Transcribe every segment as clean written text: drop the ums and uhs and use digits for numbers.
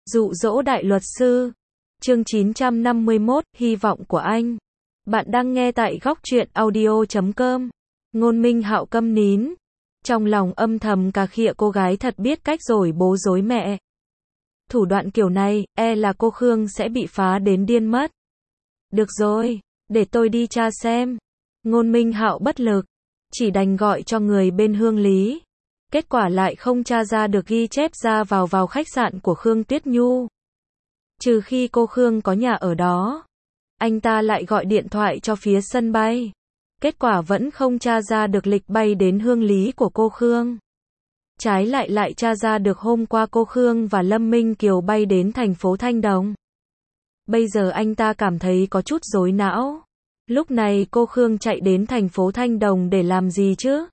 Dụ dỗ đại luật sư. Chương 951, hy vọng của anh. Bạn đang nghe tại góc truyện audio.com. Ngôn Minh Hạo câm nín. Trong lòng âm thầm cà khịa cô gái thật biết cách rồi bố dối mẹ. Thủ đoạn kiểu này, là cô Khương sẽ bị phá đến điên mất. Được rồi, để tôi đi tra xem. Ngôn Minh Hạo bất lực, chỉ đành gọi cho người bên Hương Lý. Kết quả lại không tra ra được ghi chép ra vào khách sạn của Khương Tuyết Nhu. Trừ khi cô Khương có nhà ở đó. Anh ta lại gọi điện thoại cho phía sân bay. Kết quả vẫn không tra ra được lịch bay đến Hương Lý của cô Khương. Trái lại tra ra được hôm qua cô Khương và Lâm Minh Kiều bay đến thành phố Thanh Đồng. Bây giờ anh ta cảm thấy có chút rối não. Lúc này cô Khương chạy đến thành phố Thanh Đồng để làm gì chứ?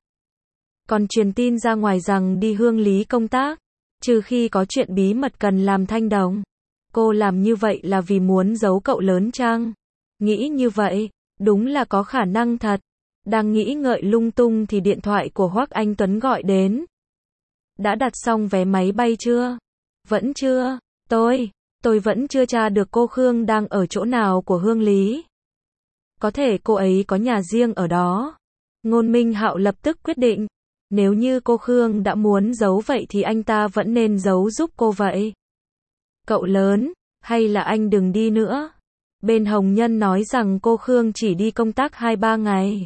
Còn truyền tin ra ngoài rằng đi Hương Lý công tác. Trừ khi có chuyện bí mật cần làm Thanh Đồng. Cô làm như vậy là vì muốn giấu cậu lớn chăng? Nghĩ như vậy, đúng là có khả năng thật. Đang nghĩ ngợi lung tung thì điện thoại của Hoắc Anh Tuấn gọi đến. Đã đặt xong vé máy bay chưa? Vẫn chưa. Tôi vẫn chưa tra được cô Khương đang ở chỗ nào của Hương Lý. Có thể cô ấy có nhà riêng ở đó. Ngôn Minh Hạo lập tức quyết định. Nếu như cô Khương đã muốn giấu vậy thì anh ta vẫn nên giấu giúp cô vậy. Cậu lớn, hay là anh đừng đi nữa. Bên Hồng Nhân nói rằng cô Khương chỉ đi công tác 2-3 ngày.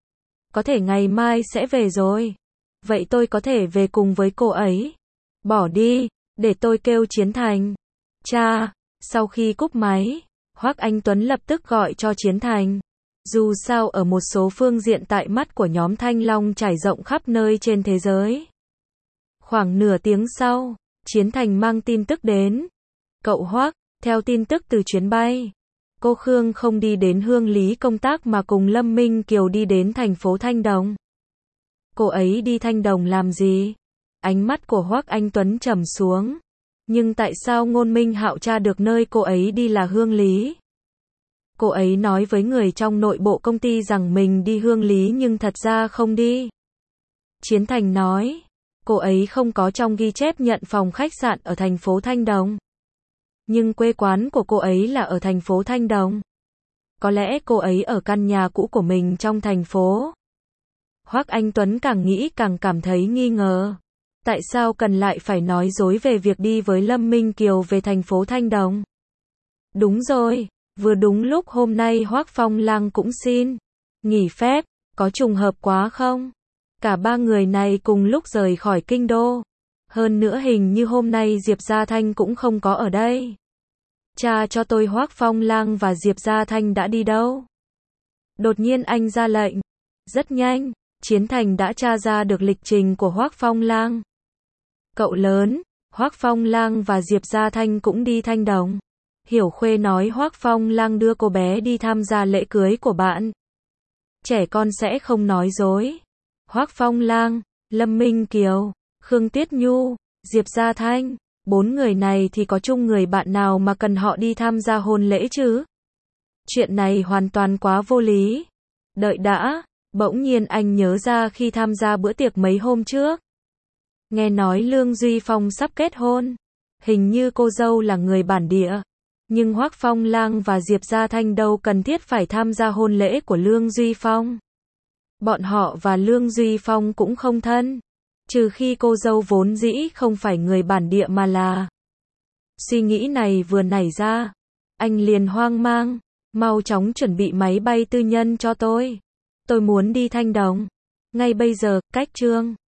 Có thể ngày mai sẽ về rồi. Vậy tôi có thể về cùng với cô ấy. Bỏ đi, để tôi kêu Chiến Thành. Cha, sau khi cúp máy, Hoắc Anh Tuấn lập tức gọi cho Chiến Thành. Dù sao ở một số phương diện tại mắt của nhóm Thanh Long trải rộng khắp nơi trên thế giới. Khoảng nửa tiếng sau, Chiến Thành mang tin tức đến. Cậu Hoắc, theo tin tức từ chuyến bay, cô Khương không đi đến Hương Lý công tác mà cùng Lâm Minh Kiều đi đến thành phố Thanh Đồng. Cô ấy đi Thanh Đồng làm gì? Ánh mắt của Hoắc Anh Tuấn trầm xuống. Nhưng tại sao Ngôn Minh Hạo tra được nơi cô ấy đi là Hương Lý? Cô ấy nói với người trong nội bộ công ty rằng mình đi Hương Lý nhưng thật ra không đi. Chiến Thành nói, cô ấy không có trong ghi chép nhận phòng khách sạn ở thành phố Thanh Đồng. Nhưng quê quán của cô ấy là ở thành phố Thanh Đồng. Có lẽ cô ấy ở căn nhà cũ của mình trong thành phố. Hoắc Anh Tuấn càng nghĩ càng cảm thấy nghi ngờ. Tại sao cần lại phải nói dối về việc đi với Lâm Minh Kiều về thành phố Thanh Đồng? Đúng rồi, vừa đúng lúc hôm nay Hoắc Phong Lang cũng xin nghỉ phép, có trùng hợp quá không? Cả ba người này cùng lúc rời khỏi kinh đô. Hơn nữa hình như hôm nay Diệp Gia Thanh cũng không có ở đây. Cha cho tôi Hoắc Phong Lang và Diệp Gia Thanh đã đi đâu? Đột nhiên anh ra lệnh. Rất nhanh, Chiến Thành đã tra ra được lịch trình của Hoắc Phong Lang. Cậu lớn, Hoắc Phong Lang và Diệp Gia Thanh cũng đi Thanh Đồng. Hiểu Khuê nói Hoắc Phong Lang đưa cô bé đi tham gia lễ cưới của bạn. Trẻ con sẽ không nói dối. Hoắc Phong Lang, Lâm Minh Kiều, Khương Tuyết Nhu, Diệp Gia Thanh, 4 người này thì có chung người bạn nào mà cần họ đi tham gia hôn lễ chứ? Chuyện này hoàn toàn quá vô lý. Đợi đã, bỗng nhiên anh nhớ ra khi tham gia bữa tiệc mấy hôm trước. Nghe nói Lương Duy Phong sắp kết hôn. Hình như cô dâu là người bản địa. Nhưng Hoắc Phong Lang và Diệp Gia Thanh đâu cần thiết phải tham gia hôn lễ của Lương Duy Phong. Bọn họ và Lương Duy Phong cũng không thân. Trừ khi cô dâu vốn dĩ không phải người bản địa mà là. Suy nghĩ này vừa nảy ra. Anh liền hoang mang. Mau chóng chuẩn bị máy bay tư nhân cho tôi. Tôi muốn đi Thanh Đồng. Ngay bây giờ, cách Trương